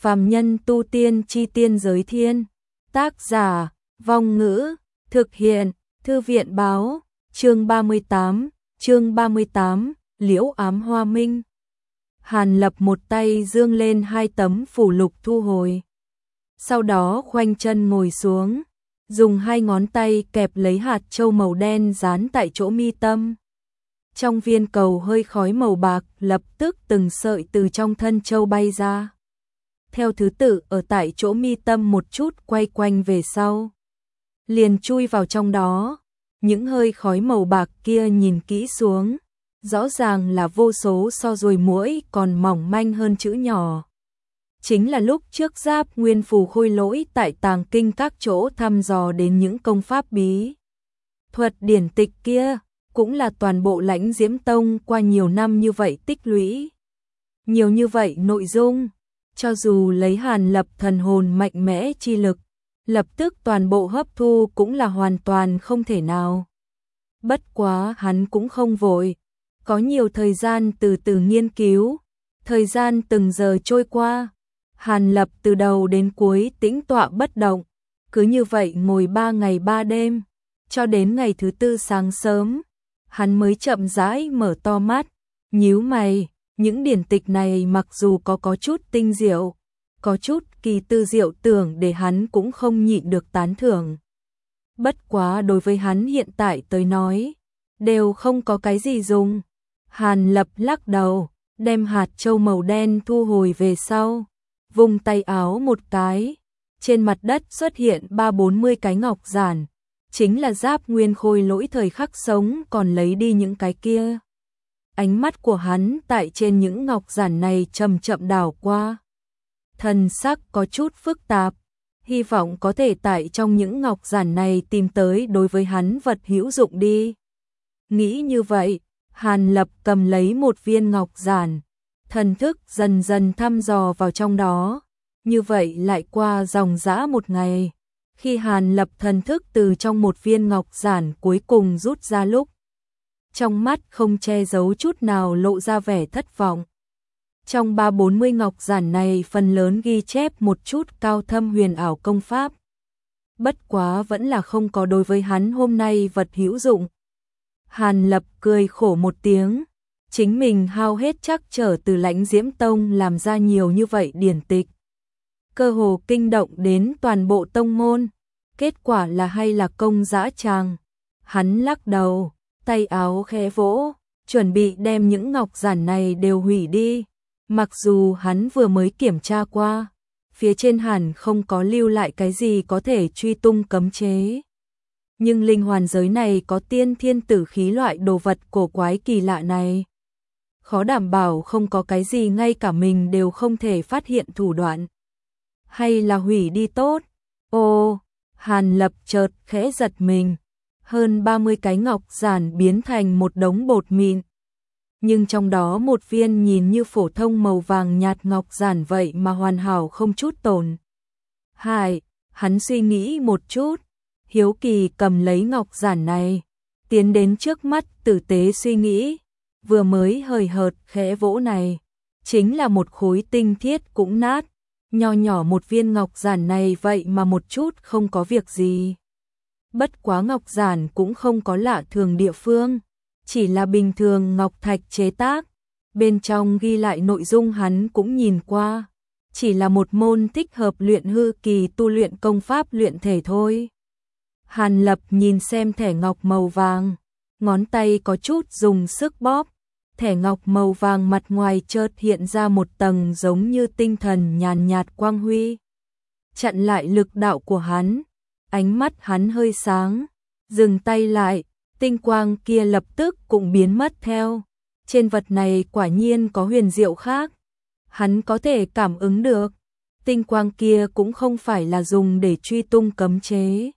Phàm nhân tu tiên chi tiên giới thiên. Tác giả, Vong Ngữ, thực hiện, Thư viện báo, chương 38, Liễu ám hoa minh. Hàn Lập một tay dương lên hai tấm phù lục thu hồi. Sau đó khoanh chân ngồi xuống, dùng hai ngón tay kẹp lấy hạt châu màu đen dán tại chỗ mi tâm. Trong viên cầu hơi khói màu bạc lập tức từng sợi từ trong thân châu bay ra. Theo thứ tự ở tại chỗ mi tâm một chút quay quanh về sau. Liền chui vào trong đó. Những hơi khói màu bạc kia nhìn kỹ xuống. Rõ ràng là vô số so ruồi muỗi còn mỏng manh hơn chữ nhỏ. Chính là lúc trước Giáp Nguyên Phù Khôi Lỗi tại Tàng Kinh các chỗ thăm dò đến những công pháp bí thuật điển tịch kia, cũng là toàn bộ Lãnh Diễm Tông qua nhiều năm như vậy tích lũy. Nhiều như vậy nội dung, cho dù lấy Hàn Lập thần hồn mạnh mẽ chi lực, lập tức toàn bộ hấp thu cũng là hoàn toàn không thể nào. Bất quá hắn cũng không vội, có nhiều thời gian từ từ nghiên cứu, thời gian từng giờ trôi qua. Hàn Lập từ đầu đến cuối tĩnh tọa bất động, cứ như vậy ngồi 3 ngày 3 đêm, cho đến ngày thứ tư sáng sớm, hắn mới chậm rãi mở to mắt, nhíu mày, những điển tịch này mặc dù có chút tinh diệu, có chút kỳ tư diệu tưởng để hắn cũng không nhịn được tán thưởng. Bất quá đối với hắn hiện tại tới nói, đều không có cái gì dùng. Hàn Lập lắc đầu, đem hạt châu màu đen thu hồi về sau. Vùng tay áo một cái, trên mặt đất xuất hiện 30-40 cái ngọc giản, chính là Giáp Nguyên Khôi Lỗi thời khắc sống còn lấy đi những cái kia. Ánh mắt của hắn tại trên những ngọc giản này chậm chậm đảo qua. Thần sắc có chút phức tạp, hy vọng có thể tại trong những ngọc giản này tìm tới đối với hắn vật hữu dụng đi. Nghĩ như vậy, Hàn Lập cầm lấy một viên ngọc giản. Thần thức dần dần thăm dò vào trong đó, như vậy lại qua dòng dã một ngày. Khi Hàn Lập thần thức từ trong một viên ngọc giản cuối cùng rút ra lúc, trong mắt không che giấu chút nào lộ ra vẻ thất vọng. Trong 30-40 ngọc giản này phần lớn ghi chép một chút cao thâm huyền ảo công pháp. Bất quá vẫn là không có đối với hắn hôm nay vật hữu dụng. Hàn Lập cười khổ một tiếng. Chính mình hao hết trắc trở từ Lãnh Diễm Tông làm ra nhiều như vậy điển tịch. Cơ hồ kinh động đến toàn bộ tông môn. Kết quả là hay là công dã tràng. Hắn lắc đầu, tay áo khẽ vỗ, chuẩn bị đem những ngọc giản này đều hủy đi. Mặc dù hắn vừa mới kiểm tra qua, phía trên hẳn không có lưu lại cái gì có thể truy tung cấm chế. Nhưng linh hoàn giới này có tiên thiên tử khí loại đồ vật cổ quái kỳ lạ này. Khó đảm bảo không có cái gì ngay cả mình đều không thể phát hiện thủ đoạn. Hay là hủy đi tốt? Ô, Hàn Lập chợt khẽ giật mình. Hơn 30 cái ngọc giản biến thành một đống bột mịn. Nhưng trong đó một viên nhìn như phổ thông màu vàng nhạt ngọc giản vậy mà hoàn hảo không chút tổn hại. Hắn suy nghĩ một chút, hiếu kỳ cầm lấy ngọc giản này, tiến đến trước mắt tử tế suy nghĩ. Vừa mới hời hợt khẽ vỗ này, chính là một khối tinh thiết cũng nát, nho nhỏ một viên ngọc giản này vậy mà một chút không có việc gì. Bất quá ngọc giản cũng không có lạ thường địa phương, chỉ là bình thường ngọc thạch chế tác, bên trong ghi lại nội dung hắn cũng nhìn qua, chỉ là một môn thích hợp luyện hư kỳ tu luyện công pháp luyện thể thôi. Hàn Lập nhìn xem thẻ ngọc màu vàng, ngón tay có chút dùng sức bóp. Thẻ ngọc màu vàng mặt ngoài chợt hiện ra một tầng giống như tinh thần nhàn nhạt quang huy. Chặn lại lực đạo của hắn, ánh mắt hắn hơi sáng, dừng tay lại, tinh quang kia lập tức cũng biến mất theo. Trên vật này quả nhiên có huyền diệu khác. Hắn có thể cảm ứng được, tinh quang kia cũng không phải là dùng để truy tung cấm chế.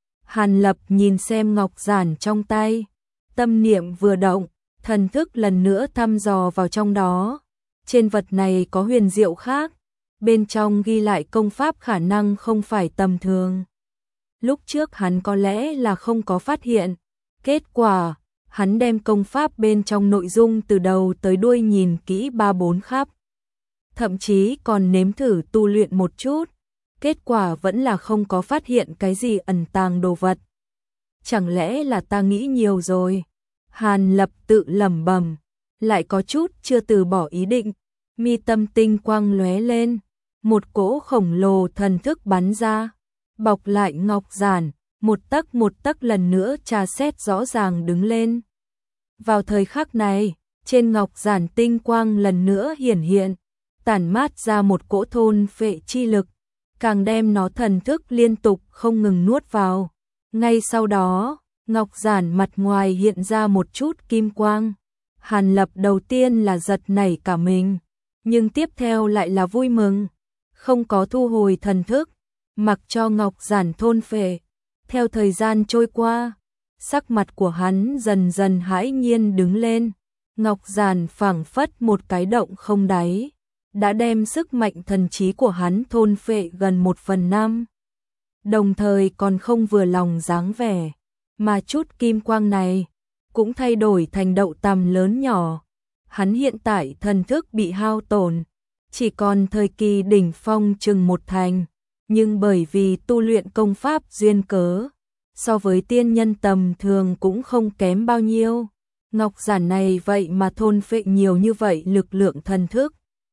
Hàn Lập nhìn xem ngọc giản trong tay, tâm niệm vừa động. Thần thức lần nữa thăm dò vào trong đó. Trên vật này có huyền diệu khác. Bên trong ghi lại công pháp khả năng không phải tầm thường. Lúc trước hắn có lẽ là không có phát hiện. Kết quả, hắn đem công pháp bên trong nội dung từ đầu tới đuôi nhìn kỹ 3-4 khắp. thậm chí còn nếm thử tu luyện một chút, kết quả vẫn là không có phát hiện cái gì ẩn tàng đồ vật. Chẳng lẽ là ta nghĩ nhiều rồi? Hàn Lập tự lẩm bẩm, lại có chút chưa từ bỏ ý định, mi tâm tinh quang lóe lên, một cỗ khổng lồ thần thức bắn ra, bọc lại ngọc giản, một tấc lần nữa tra xét rõ ràng đứng lên. Vào thời khắc này, trên ngọc giản tinh quang lần nữa hiển hiện, tản mát ra một cỗ thôn phệ chi lực, càng đem nó thần thức liên tục không ngừng nuốt vào. Ngay sau đó, ngọc giản mặt ngoài hiện ra một chút kim quang. Hàn Lập đầu tiên là giật nảy cả mình, nhưng tiếp theo lại là vui mừng, không có thu hồi thần thức, mặc cho ngọc giản thôn phệ. Theo thời gian trôi qua, sắc mặt của hắn dần dần hãi nhiên đứng lên, ngọc giản phảng phất một cái động không đáy, đã đem sức mạnh thần trí của hắn thôn phệ gần 1/5. Đồng thời còn không vừa lòng dáng vẻ, mà chút kim quang này cũng thay đổi thành đậu tằm lớn nhỏ. Hắn hiện tại thần thức bị hao tổn, chỉ còn thời kỳ đỉnh phong chừng 1/10, nhưng bởi vì tu luyện công pháp duyên cớ, so với tiên nhân tầm thường cũng không kém bao nhiêu. Ngọc giản này vậy mà thôn phệ nhiều như vậy lực lượng thần thức.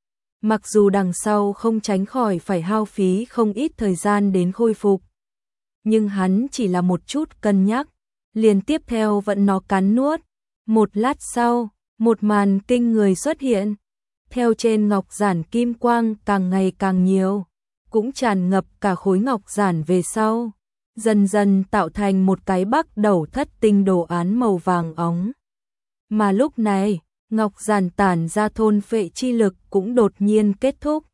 Mặc dù đằng sau không tránh khỏi phải hao phí không ít thời gian đến khôi phục, nhưng hắn chỉ là một chút cân nhắc, liền tiếp theo vẫn nó cắn nuốt. Một lát sau, một màn kinh người xuất hiện, theo trên ngọc giản kim quang càng ngày càng nhiều, cũng tràn ngập cả khối ngọc giản về sau, dần dần tạo thành một cái bắc đầu thất tinh đồ án màu vàng óng. Mà lúc này, ngọc giản tản ra thôn phệ chi lực cũng đột nhiên kết thúc.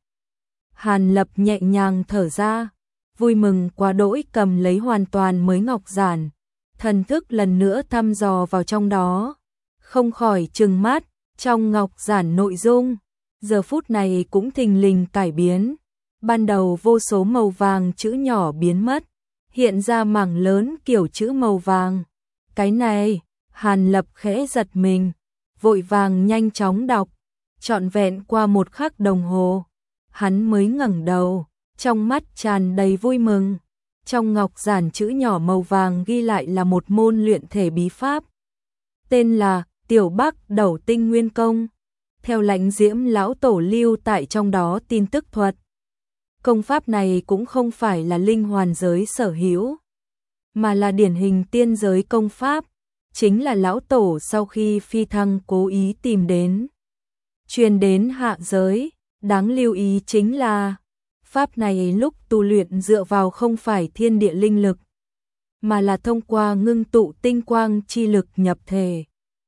Hàn Lập nhẹ nhàng thở ra, vui mừng quá đỗi cầm lấy hoàn toàn mới ngọc giản, thần thức lần nữa thăm dò vào trong đó, không khỏi trừng mắt, trong ngọc giản nội dung, giờ phút này cũng thình lình cải biến. Ban đầu vô số màu vàng chữ nhỏ biến mất, hiện ra mảng lớn kiểu chữ màu vàng. Cái này, Hàn Lập khẽ giật mình, vội vàng nhanh chóng đọc, trọn vẹn qua 1 khắc đồng hồ, hắn mới ngẩng đầu, trong mắt tràn đầy vui mừng. Trong ngọc giản chữ nhỏ màu vàng ghi lại là một môn luyện thể bí pháp, tên là Tiểu Bắc Đầu Tinh Nguyên Công, theo Lãnh Diễm lão tổ lưu tại trong đó tin tức thuật. Công pháp này cũng không phải là linh hoàn giới sở hữu, mà là điển hình tiên giới công pháp, chính là lão tổ sau khi phi thăng cố ý tìm đến, truyền đến hạ giới. Đáng lưu ý chính là pháp này lúc tu luyện dựa vào không phải thiên địa linh lực, mà là thông qua ngưng tụ tinh quang chi lực nhập thể,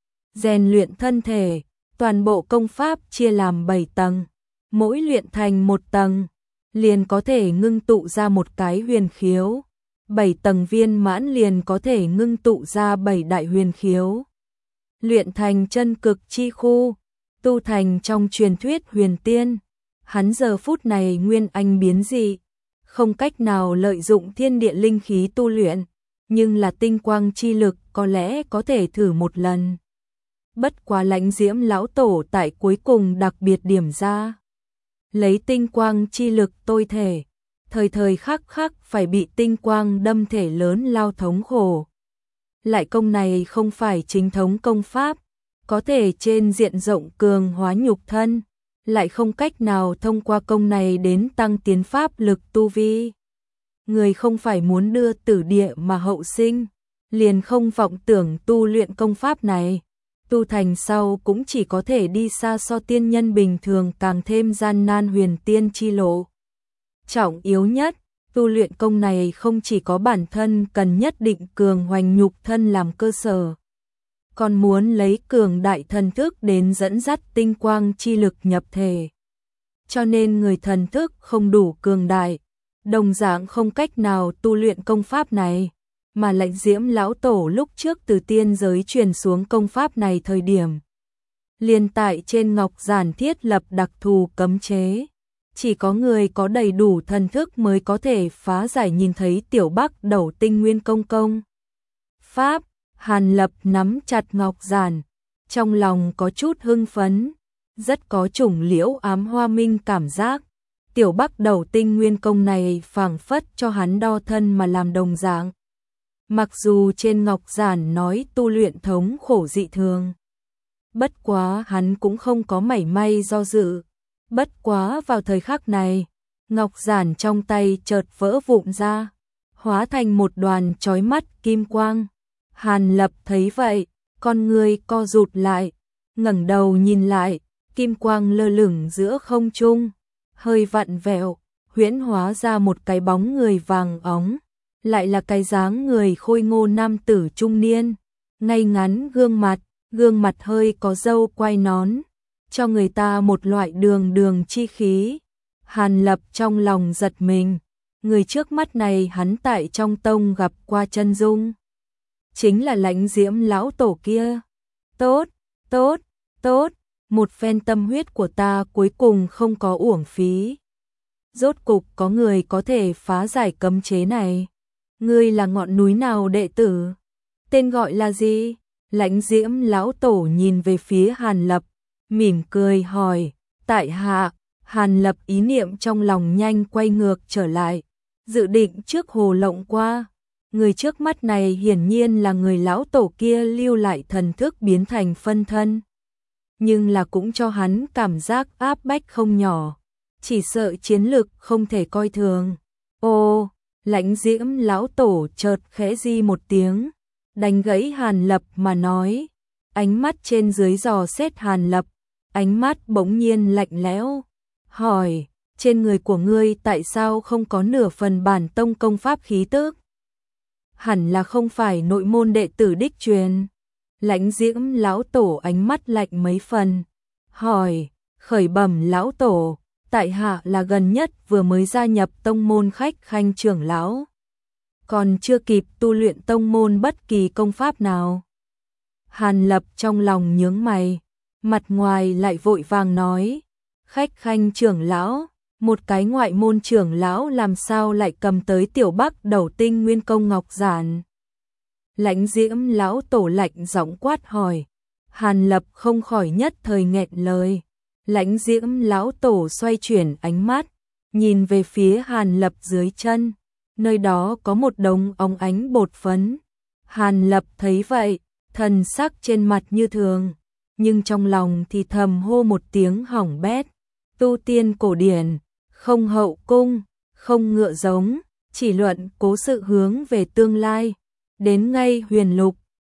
rèn luyện thân thể. Toàn bộ công pháp chia làm 7 tầng, mỗi luyện thành 1 tầng, liền có thể ngưng tụ ra một cái huyền khiếu. 7 tầng viên mãn liền có thể ngưng tụ ra 7 đại huyền khiếu. Luyện thành chân cực chi khu, tu thành trong truyền thuyết huyền tiên. Hắn giờ phút này nguyên anh biến dị, không cách nào lợi dụng thiên địa linh khí tu luyện, nhưng là tinh quang chi lực có lẽ có thể thử một lần. Bất quá Lãnh Diễm lão tổ tại cuối cùng đặc biệt điểm ra, lấy tinh quang chi lực tôi thể, thời thời khắc khắc phải bị tinh quang đâm thể lớn lao thống khổ. Lại công này không phải chính thống công pháp, có thể trên diện rộng cường hóa nhục thân, lại không cách nào thông qua công này đến tăng tiến pháp lực tu vi. Người không phải muốn đưa tử địa mà hậu sinh, liền không vọng tưởng tu luyện công pháp này. Tu thành sau cũng chỉ có thể đi xa so tiên nhân bình thường càng thêm gian nan huyền tiên chi lộ. Trọng yếu nhất, tu luyện công này không chỉ có bản thân cần nhất định cường hoành nhục thân làm cơ sở, còn muốn lấy cường đại thần thức đến dẫn dắt tinh quang chi lực nhập thể. Cho nên người thần thức không đủ cường đại, đồng dạng không cách nào tu luyện công pháp này. Mà Lãnh Diễm lão tổ lúc trước từ tiên giới truyền xuống công pháp này thời điểm, liền tại trên ngọc giản thiết lập đặc thù cấm chế, chỉ có người có đầy đủ thần thức mới có thể phá giải nhìn thấy Tiểu Bắc Đầu Tinh Nguyên công pháp. Hàn Lập nắm chặt ngọc giản, trong lòng có chút hưng phấn, rất có chủng Liễu Ám Hoa Minh cảm giác. Tiểu Bắc Đầu Tinh Nguyên Công này phảng phất cho hắn đo thân mà làm đồng dạng. Mặc dù trên ngọc giản nói tu luyện thống khổ dị thường, bất quá hắn cũng không có mảy may do dự. Bất quá vào thời khắc này, ngọc giản trong tay chợt vỡ vụn ra, hóa thành một đoàn chói mắt kim quang. Hàn Lập thấy vậy, con người co rụt lại, ngẩng đầu nhìn lại, kim quang lơ lửng giữa không trung, hơi vặn vẹo, huyễn hóa ra một cái bóng người vàng óng, lại là cái dáng người khôi ngô nam tử trung niên, ngay ngắn gương mặt hơi có râu quai nón, cho người ta một loại đường đường chi khí. Hàn Lập trong lòng giật mình, người trước mắt này hắn tại trong tông gặp qua chân dung, chính là Lãnh Diễm lão tổ kia. Tốt, tốt, tốt, một phen tâm huyết của ta cuối cùng không có uổng phí. Rốt cục có người có thể phá giải cấm chế này. Ngươi là ngọn núi nào đệ tử? Tên gọi là gì? Lãnh Diễm lão tổ nhìn về phía Hàn Lập, mỉm cười hỏi. Tại hạ. Hàn Lập ý niệm trong lòng nhanh quay ngược trở lại, dự định trước hồ lộng qua. Người trước mắt này hiển nhiên là người lão tổ kia lưu lại thần thức biến thành phân thân, nhưng là cũng cho hắn cảm giác áp bách không nhỏ, chỉ sợ chiến lực không thể coi thường. Ô, Lãnh Diễm lão tổ chợt khẽ di một tiếng, đánh gãy Hàn Lập mà nói, ánh mắt trên dưới dò xét Hàn Lập, ánh mắt bỗng nhiên lạnh lẽo, hỏi, trên người của ngươi tại sao không có nửa phần bản tông công pháp khí tức? Hẳn là không phải nội môn đệ tử đích truyền. Lãnh Diễm lão tổ ánh mắt lạnh mấy phần, hỏi, khởi bẩm lão tổ, tại hạ là gần nhất vừa mới gia nhập tông môn khách khanh trưởng lão, còn chưa kịp tu luyện tông môn bất kỳ công pháp nào. Hàn Lập trong lòng nhướng mày, mặt ngoài lại vội vàng nói, khách khanh trưởng lão, một cái ngoại môn trưởng lão làm sao lại cầm tới Tiểu Bắc Đầu Tinh Nguyên Công ngọc giản? Lãnh Diễm lão tổ lạnh giọng quát hỏi. Hàn Lập không khỏi nhất thời nghẹn lời. Lãnh Diễm lão tổ xoay chuyển ánh mắt, nhìn về phía Hàn Lập dưới chân, nơi đó có một đống óng ánh bột phấn. Hàn Lập thấy vậy, thần sắc trên mặt như thường, nhưng trong lòng thì thầm hô một tiếng hỏng bét. Tu tiên cổ điển, không hậu cung, không ngựa giống, chỉ luận cố sự hướng về tương lai. Đến ngay huyền lục,